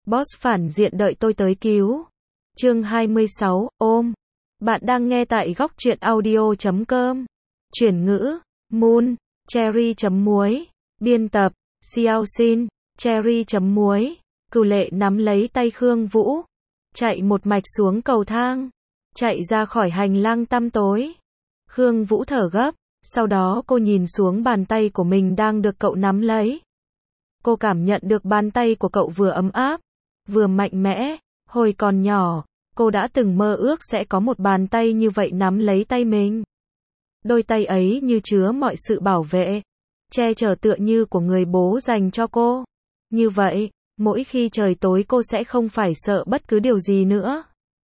Boss phản diện đợi tôi tới cứu. Chương 26, ôm. Bạn đang nghe tại góc truyện audio.com. Chuyển ngữ, Moon, Cherry.muối. Biên tập, Xiao Xin, Cherry.muối. Cửu Lệ nắm lấy tay Khương Vũ, chạy một mạch xuống cầu thang, chạy ra khỏi hành lang tăm tối. Khương Vũ thở gấp, sau đó cô nhìn xuống bàn tay của mình đang được cậu nắm lấy. Cô cảm nhận được bàn tay của cậu vừa ấm áp, vừa mạnh mẽ. Hồi còn nhỏ, cô đã từng mơ ước sẽ có một bàn tay như vậy nắm lấy tay mình. Đôi tay ấy như chứa mọi sự bảo vệ, che chở tựa như của người bố dành cho cô. Như vậy, mỗi khi trời tối cô sẽ không phải sợ bất cứ điều gì nữa.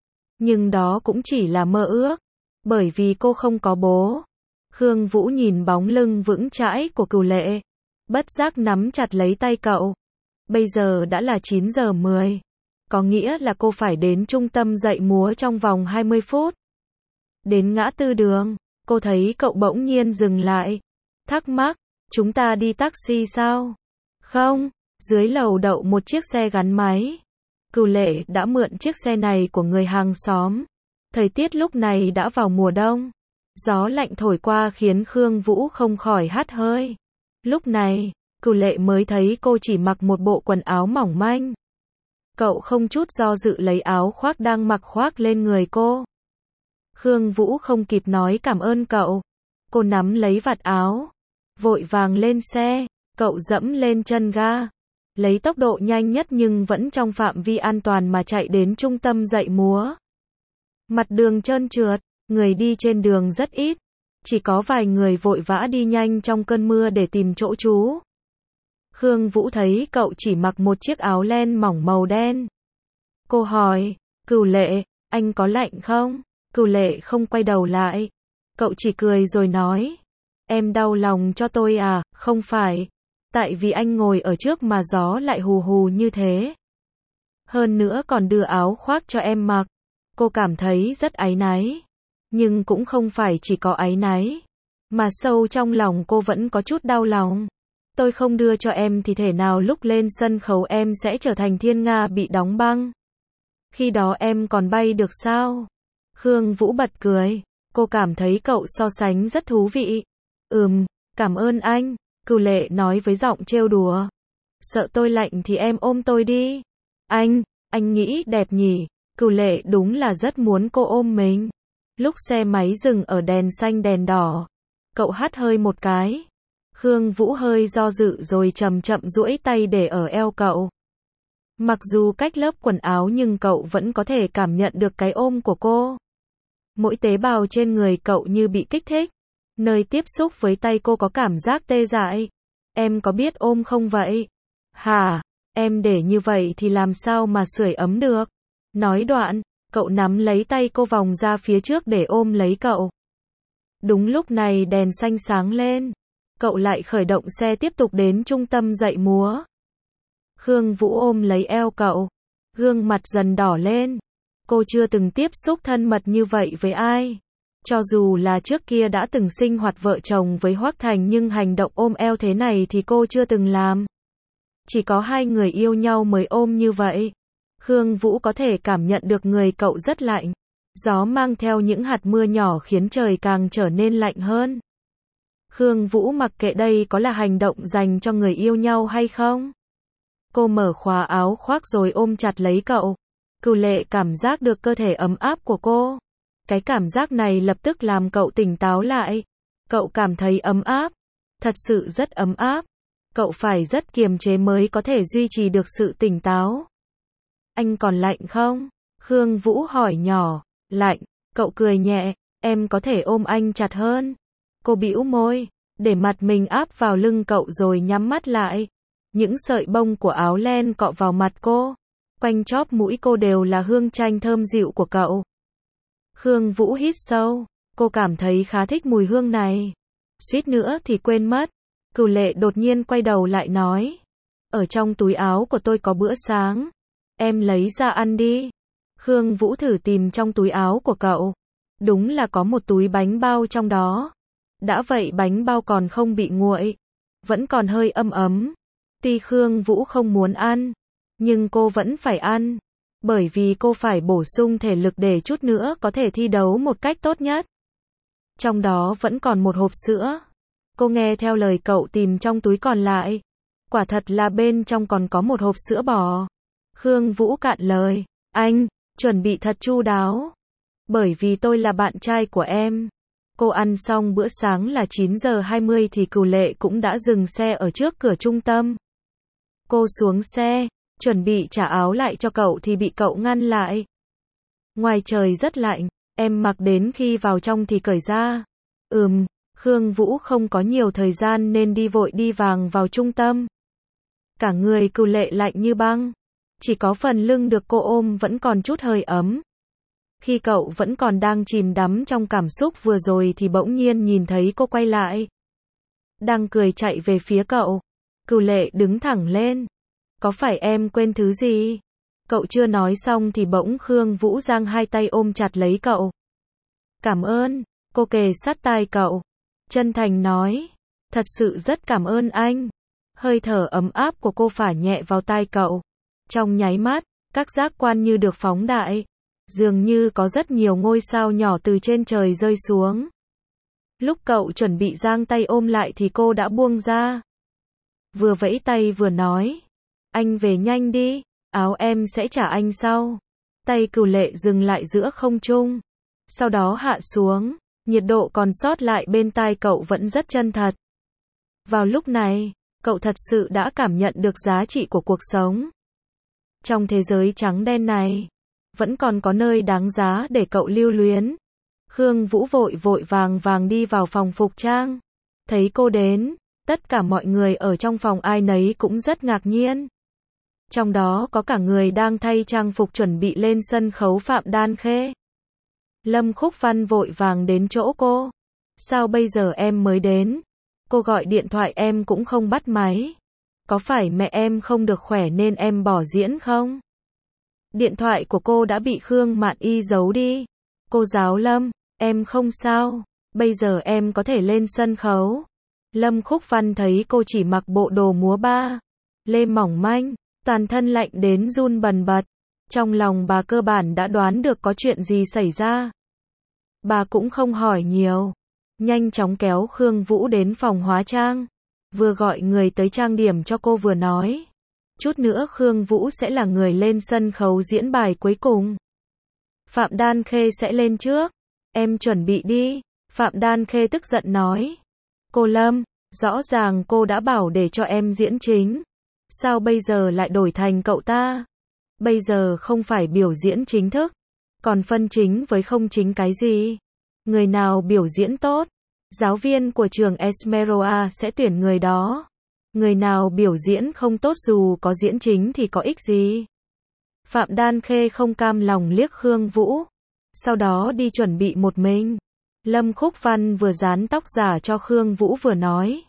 Nhưng đó cũng chỉ là mơ ước, bởi vì cô không có bố. Khương Vũ nhìn bóng lưng vững chãi của Cửu Lệ, bất giác nắm chặt lấy tay cậu. Bây giờ đã là 9 giờ 10. Có nghĩa là cô phải đến trung tâm dạy múa trong vòng 20 phút. Đến ngã tư đường, cô thấy cậu bỗng nhiên dừng lại. Thắc mắc, chúng ta đi taxi sao? Không, dưới lầu đậu một chiếc xe gắn máy. Cửu Lệ đã mượn chiếc xe này của người hàng xóm. Thời tiết lúc này đã vào mùa đông. Gió lạnh thổi qua khiến Khương Vũ không khỏi hắt hơi. Lúc này, Cửu Lệ mới thấy cô chỉ mặc một bộ quần áo mỏng manh. Cậu không chút do dự lấy áo khoác đang mặc khoác lên người cô. Khương Vũ không kịp nói cảm ơn cậu. Cô nắm lấy vạt áo, vội vàng lên xe. Cậu dẫm lên chân ga, lấy tốc độ nhanh nhất nhưng vẫn trong phạm vi an toàn mà chạy đến trung tâm dạy múa. Mặt đường trơn trượt, người đi trên đường rất ít. Chỉ có vài người vội vã đi nhanh trong cơn mưa để tìm chỗ trú. Khương Vũ thấy cậu chỉ mặc một chiếc áo len mỏng màu đen. Cô hỏi, Cửu Lệ, anh có lạnh không? Cửu Lệ không quay đầu lại. Cậu chỉ cười rồi nói, em đau lòng cho tôi à? Không phải, tại vì anh ngồi ở trước mà gió lại hù hù như thế. Hơn nữa còn đưa áo khoác cho em mặc. Cô cảm thấy rất áy náy. Nhưng cũng không phải chỉ có áy náy, mà sâu trong lòng cô vẫn có chút đau lòng. Tôi không đưa cho em thì thể nào lúc lên sân khấu em sẽ trở thành thiên nga bị đóng băng. Khi đó em còn bay được sao? Khương Vũ bật cười. Cô cảm thấy cậu so sánh rất thú vị. Cảm ơn anh, Cửu Lệ nói với giọng trêu đùa. Sợ tôi lạnh thì em ôm tôi đi. Anh nghĩ đẹp nhỉ? Cửu Lệ đúng là rất muốn cô ôm mình. Lúc xe máy dừng ở đèn xanh đèn đỏ, cậu hắt hơi một cái. Khương Vũ hơi do dự rồi chậm chậm duỗi tay để ở eo cậu. Mặc dù cách lớp quần áo nhưng cậu vẫn có thể cảm nhận được cái ôm của cô. Mỗi tế bào trên người cậu như bị kích thích. Nơi tiếp xúc với tay cô có cảm giác tê dại. Em có biết ôm không vậy? Hả? Em để như vậy thì làm sao mà sưởi ấm được? Nói đoạn, cậu nắm lấy tay cô vòng ra phía trước để ôm lấy cậu. Đúng lúc này đèn xanh sáng lên. Cậu lại khởi động xe tiếp tục đến trung tâm dạy múa. Khương Vũ ôm lấy eo cậu. Gương mặt dần đỏ lên. Cô chưa từng tiếp xúc thân mật như vậy với ai. Cho dù là trước kia đã từng sinh hoạt vợ chồng với Hoắc Thành nhưng hành động ôm eo thế này thì cô chưa từng làm. Chỉ có hai người yêu nhau mới ôm như vậy. Khương Vũ có thể cảm nhận được người cậu rất lạnh. Gió mang theo những hạt mưa nhỏ khiến trời càng trở nên lạnh hơn. Khương Vũ mặc kệ đây có là hành động dành cho người yêu nhau hay không. Cô mở khóa áo khoác rồi ôm chặt lấy cậu. Cửu Lệ cảm giác được cơ thể ấm áp của cô. Cái cảm giác này lập tức làm cậu tỉnh táo lại. Cậu cảm thấy ấm áp. Thật sự rất ấm áp. Cậu phải rất kiềm chế mới có thể duy trì được sự tỉnh táo. Anh còn lạnh không? Khương Vũ hỏi nhỏ. Lạnh. Cậu cười nhẹ. Em có thể ôm anh chặt hơn. Cô bĩu môi, để mặt mình áp vào lưng cậu rồi nhắm mắt lại. Những sợi bông của áo len cọ vào mặt cô. Quanh chóp mũi cô đều là hương chanh thơm dịu của cậu. Khương Vũ hít sâu. Cô cảm thấy khá thích mùi hương này. Suýt nữa thì quên mất. Cửu Lệ đột nhiên quay đầu lại nói. Ở trong túi áo của tôi có bữa sáng. Em lấy ra ăn đi. Khương Vũ thử tìm trong túi áo của cậu. Đúng là có một túi bánh bao trong đó. Đã vậy bánh bao còn không bị nguội. Vẫn còn hơi ấm ấm. Tuy Khương Vũ không muốn ăn. Nhưng cô vẫn phải ăn. Bởi vì cô phải bổ sung thể lực để chút nữa có thể thi đấu một cách tốt nhất. Trong đó vẫn còn một hộp sữa. Cô nghe theo lời cậu tìm trong túi còn lại. Quả thật là bên trong còn có một hộp sữa bò. Khương Vũ cạn lời. Anh, chuẩn bị thật chu đáo. Bởi vì tôi là bạn trai của em. Cô ăn xong bữa sáng là 9 giờ 20 thì Cửu Lệ cũng đã dừng xe ở trước cửa trung tâm. Cô xuống xe, chuẩn bị trả áo lại cho cậu thì bị cậu ngăn lại. Ngoài trời rất lạnh, em mặc đến khi vào trong thì cởi ra. Khương Vũ không có nhiều thời gian nên đi vội đi vàng vào trung tâm. Cả người Cửu Lệ lạnh như băng. Chỉ có phần lưng được cô ôm vẫn còn chút hơi ấm. Khi cậu vẫn còn đang chìm đắm trong cảm xúc vừa rồi thì bỗng nhiên nhìn thấy cô quay lại. Đang cười chạy về phía cậu. Cửu Lệ đứng thẳng lên. Có phải em quên thứ gì? Cậu chưa nói xong thì bỗng Khương Vũ giang hai tay ôm chặt lấy cậu. Cảm ơn, cô kề sát tai cậu. Chân thành nói. Thật sự rất cảm ơn anh. Hơi thở ấm áp của cô phả nhẹ vào tai cậu. Trong nháy mắt, các giác quan như được phóng đại. Dường như có rất nhiều ngôi sao nhỏ từ trên trời rơi xuống. Lúc cậu chuẩn bị giang tay ôm lại thì cô đã buông ra. Vừa vẫy tay vừa nói. Anh về nhanh đi, áo em sẽ trả anh sau. Tay Cửu Lệ dừng lại giữa không trung. Sau đó hạ xuống, nhiệt độ còn sót lại bên tai cậu vẫn rất chân thật. Vào lúc này, cậu thật sự đã cảm nhận được giá trị của cuộc sống. Trong thế giới trắng đen này, vẫn còn có nơi đáng giá để cậu lưu luyến. Khương Vũ vội vội vàng đi vào phòng phục trang. Thấy cô đến, tất cả mọi người ở trong phòng ai nấy cũng rất ngạc nhiên. Trong đó có cả người đang thay trang phục chuẩn bị lên sân khấu Phạm Đan Khê. Lâm Khúc Văn vội vàng đến chỗ cô. Sao bây giờ em mới đến? Cô gọi điện thoại em cũng không bắt máy. Có phải mẹ em không được khỏe nên em bỏ diễn không? Điện thoại của cô đã bị Khương Mạn Y giấu đi. Cô giáo Lâm, em không sao. Bây giờ em có thể lên sân khấu. Lâm Khúc Văn thấy cô chỉ mặc bộ đồ múa ba lê mỏng manh, toàn thân lạnh đến run bần bật. Trong lòng bà cơ bản đã đoán được có chuyện gì xảy ra. Bà cũng không hỏi nhiều. Nhanh chóng kéo Khương Vũ đến phòng hóa trang. Vừa gọi người tới trang điểm cho cô vừa nói. Chút nữa Khương Vũ sẽ là người lên sân khấu diễn bài cuối cùng. Phạm Đan Khê sẽ lên trước. Em chuẩn bị đi. Phạm Đan Khê tức giận nói. Cô Lâm, rõ ràng cô đã bảo để cho em diễn chính. Sao bây giờ lại đổi thành cậu ta? Bây giờ không phải biểu diễn chính thức. Còn phân chính với không chính cái gì? Người nào biểu diễn tốt? Giáo viên của trường Esmeralda sẽ tuyển người đó. Người nào biểu diễn không tốt dù có diễn chính thì có ích gì? Phạm Đan Khê không cam lòng liếc Khương Vũ. Sau đó đi chuẩn bị một mình. Lâm Khúc Văn vừa dán tóc giả cho Khương Vũ vừa nói.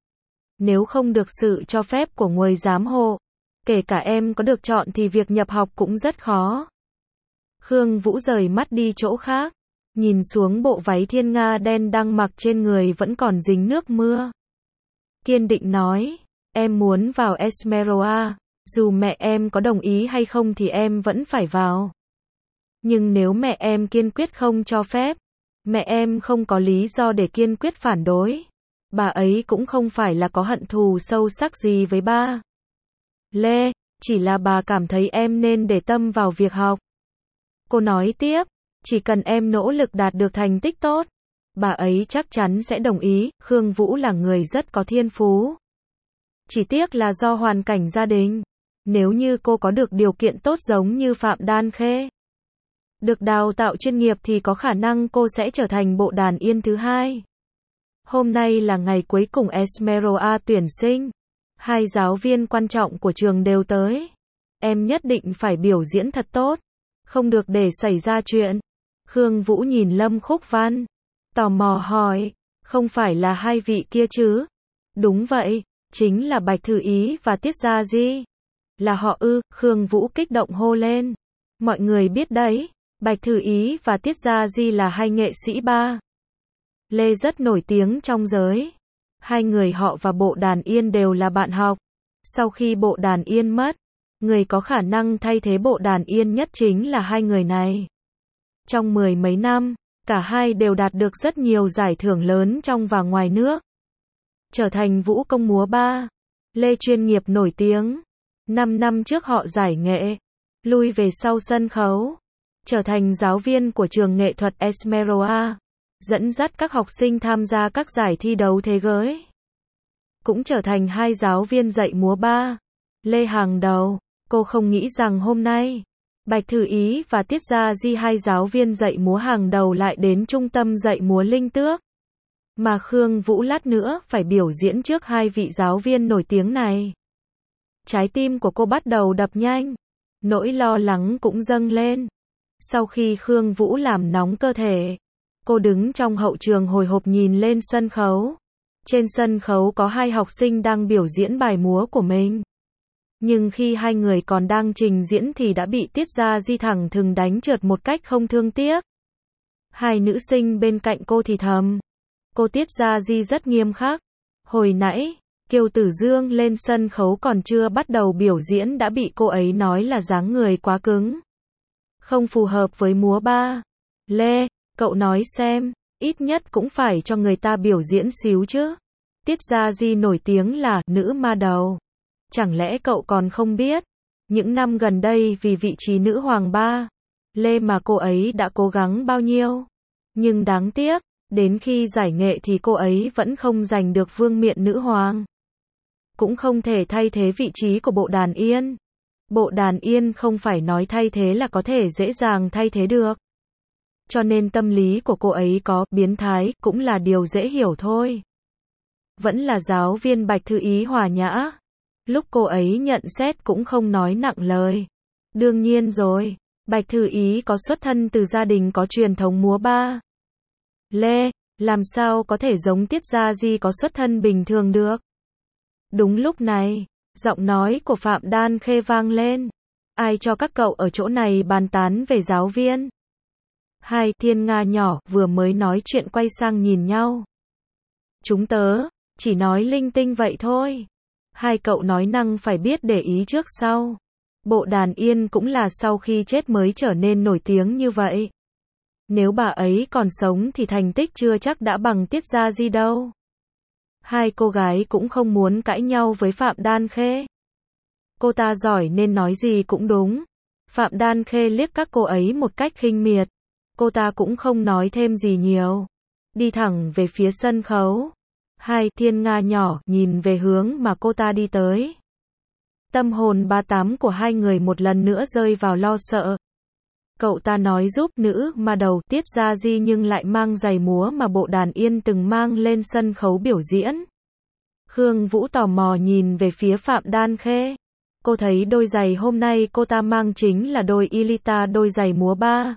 Nếu không được sự cho phép của người giám hộ, kể cả em có được chọn thì việc nhập học cũng rất khó. Khương Vũ rời mắt đi chỗ khác. Nhìn xuống bộ váy thiên nga đen đang mặc trên người vẫn còn dính nước mưa. Kiên định nói, em muốn vào Esmeralda, dù mẹ em có đồng ý hay không thì em vẫn phải vào. Nhưng nếu mẹ em kiên quyết không cho phép, mẹ em không có lý do để kiên quyết phản đối. Bà ấy cũng không phải là có hận thù sâu sắc gì với ba Lê, chỉ là bà cảm thấy em nên để tâm vào việc học. Cô nói tiếp, chỉ cần em nỗ lực đạt được thành tích tốt, bà ấy chắc chắn sẽ đồng ý. Khương Vũ là người rất có thiên phú. Chỉ tiếc là do hoàn cảnh gia đình. Nếu như cô có được điều kiện tốt giống như Phạm Đan Khê, được đào tạo chuyên nghiệp thì có khả năng cô sẽ trở thành bộ đàn yên thứ hai. Hôm nay là ngày cuối cùng Esmeralda tuyển sinh. 2 giáo viên quan trọng của trường đều tới. Em nhất định phải biểu diễn thật tốt. Không được để xảy ra chuyện. Khương Vũ nhìn Lâm Khúc Văn. Tò mò hỏi. Không phải là 2 vị kia chứ? Đúng vậy. Chính là Bạch Thư Ý và Tiết Gia Di. Là họ ư? Khương Vũ kích động hô lên. Mọi người biết đấy. Bạch Thư Ý và Tiết Gia Di là 2 nghệ sĩ ba Lê rất nổi tiếng trong giới. 2 người họ và bộ đàn yên đều là bạn học. Sau khi bộ đàn yên mất, Người có khả năng thay thế Bộ Đàn Yên nhất chính là hai người này. Trong mười mấy năm, cả hai đều đạt được rất nhiều giải thưởng lớn trong và ngoài nước. Trở thành vũ công múa ba lê chuyên nghiệp nổi tiếng. 5 năm trước họ giải nghệ, lui về sau sân khấu, trở thành giáo viên của trường nghệ thuật Esmeralda, dẫn dắt các học sinh tham gia các giải thi đấu thế giới. Cũng trở thành hai giáo viên dạy múa ba lê hàng đầu. Cô không nghĩ rằng hôm nay, Bạch Thư Ý và Tiết Gia Di, hai giáo viên dạy múa hàng đầu, lại đến trung tâm dạy múa Linh Tước. Mà Khương Vũ lát nữa phải biểu diễn trước hai vị giáo viên nổi tiếng này. Trái tim của cô bắt đầu đập nhanh, nỗi lo lắng cũng dâng lên. Sau khi Khương Vũ làm nóng cơ thể, cô đứng trong hậu trường hồi hộp nhìn lên sân khấu. Trên sân khấu có hai học sinh đang biểu diễn bài múa của mình. Nhưng khi hai người còn đang trình diễn thì đã bị Tiết Gia Di thẳng thừng đánh trượt một cách không thương tiếc. Hai nữ sinh bên cạnh cô thì thầm. Cô Tiết Gia Di rất nghiêm khắc. Hồi nãy, Kiều Tử Dương lên sân khấu còn chưa bắt đầu biểu diễn đã bị cô ấy nói là dáng người quá cứng, không phù hợp với múa ba lê. Cậu nói xem, ít nhất cũng phải cho người ta biểu diễn xíu chứ. Tiết Gia Di nổi tiếng là nữ ma đầu. Chẳng lẽ cậu còn không biết, những năm gần đây vì vị trí nữ hoàng ba lê mà cô ấy đã cố gắng bao nhiêu. Nhưng đáng tiếc, đến khi giải nghệ thì cô ấy vẫn không giành được vương miện nữ hoàng. Cũng không thể thay thế vị trí của Bộ Đàn Yên. Bộ Đàn Yên không phải nói thay thế là có thể dễ dàng thay thế được. Cho nên tâm lý của cô ấy có biến thái cũng là điều dễ hiểu thôi. Vẫn là giáo viên Bạch Thư Ý hòa nhã. Lúc cô ấy nhận xét cũng không nói nặng lời. Đương nhiên rồi, Bạch Thư Ý có xuất thân từ gia đình có truyền thống múa ba lê, làm sao có thể giống Tiết Gia Di có xuất thân bình thường được. Đúng lúc này, giọng nói của Phạm Đan Khê vang lên. Ai cho các cậu ở chỗ này bàn tán về giáo viên? Hai thiên nga nhỏ vừa mới nói chuyện quay sang nhìn nhau. Chúng tớ chỉ nói linh tinh vậy thôi. Hai cậu nói năng phải biết để ý trước sau. Bộ Đàn Yên cũng là sau khi chết mới trở nên nổi tiếng như vậy. Nếu bà ấy còn sống thì thành tích chưa chắc đã bằng Tiết Gia Di đâu. Hai cô gái cũng không muốn cãi nhau với Phạm Đan Khê. Cô ta giỏi nên nói gì cũng đúng. Phạm Đan Khê liếc các cô ấy một cách khinh miệt. Cô ta cũng không nói thêm gì nhiều. Đi thẳng về phía sân khấu. Hai thiên nga nhỏ nhìn về hướng mà cô ta đi tới. Tâm hồn 38 của hai người một lần nữa rơi vào lo sợ. Cậu ta nói giúp nữ ma đầu Tiết Gia Di nhưng lại mang giày múa mà Bộ Đàn Yên từng mang lên sân khấu biểu diễn. Khương Vũ tò mò nhìn về phía Phạm Đan Khê. Cô thấy đôi giày hôm nay cô ta mang chính là đôi Elita, đôi giày múa ba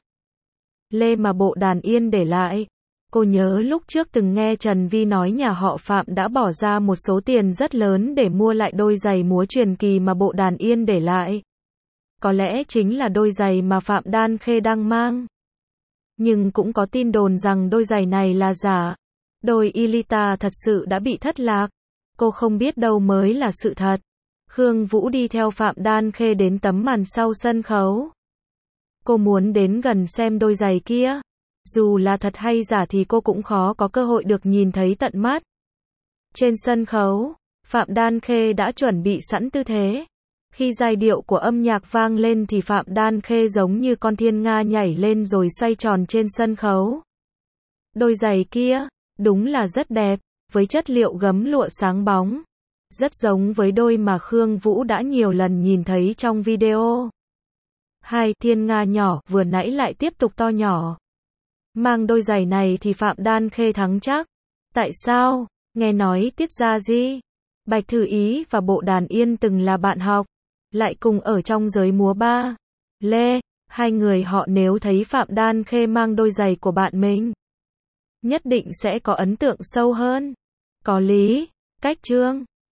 lê mà Bộ Đàn Yên để lại. Cô nhớ lúc trước từng nghe Trần Vi nói nhà họ Phạm đã bỏ ra một số tiền rất lớn để mua lại đôi giày múa truyền kỳ mà Bộ Đàn Yên để lại. Có lẽ chính là đôi giày mà Phạm Đan Khê đang mang. Nhưng cũng có tin đồn rằng đôi giày này là giả. Đôi Elita thật sự đã bị thất lạc. Cô không biết đâu mới là sự thật. Khương Vũ đi theo Phạm Đan Khê đến tấm màn sau sân khấu. Cô muốn đến gần xem đôi giày kia. Dù là thật hay giả thì cô cũng khó có cơ hội được nhìn thấy tận mắt. Trên sân khấu, Phạm Đan Khê đã chuẩn bị sẵn tư thế. Khi giai điệu của âm nhạc vang lên thì Phạm Đan Khê giống như con thiên nga nhảy lên rồi xoay tròn trên sân khấu. Đôi giày kia, đúng là rất đẹp, với chất liệu gấm lụa sáng bóng. Rất giống với đôi mà Khương Vũ đã nhiều lần nhìn thấy trong video. Hai thiên nga nhỏ vừa nãy lại tiếp tục to nhỏ. Mang đôi giày này thì Phạm Đan Khê thắng chắc. Tại sao? Nghe nói Tiết Gia Di, Bạch Thư Ý và Bộ Đàn Yên từng là bạn học, lại cùng ở trong giới múa ba lê. Hai người họ nếu thấy Phạm Đan Khê mang đôi giày của bạn mình, nhất định sẽ có ấn tượng sâu hơn. Có lý. Cách chương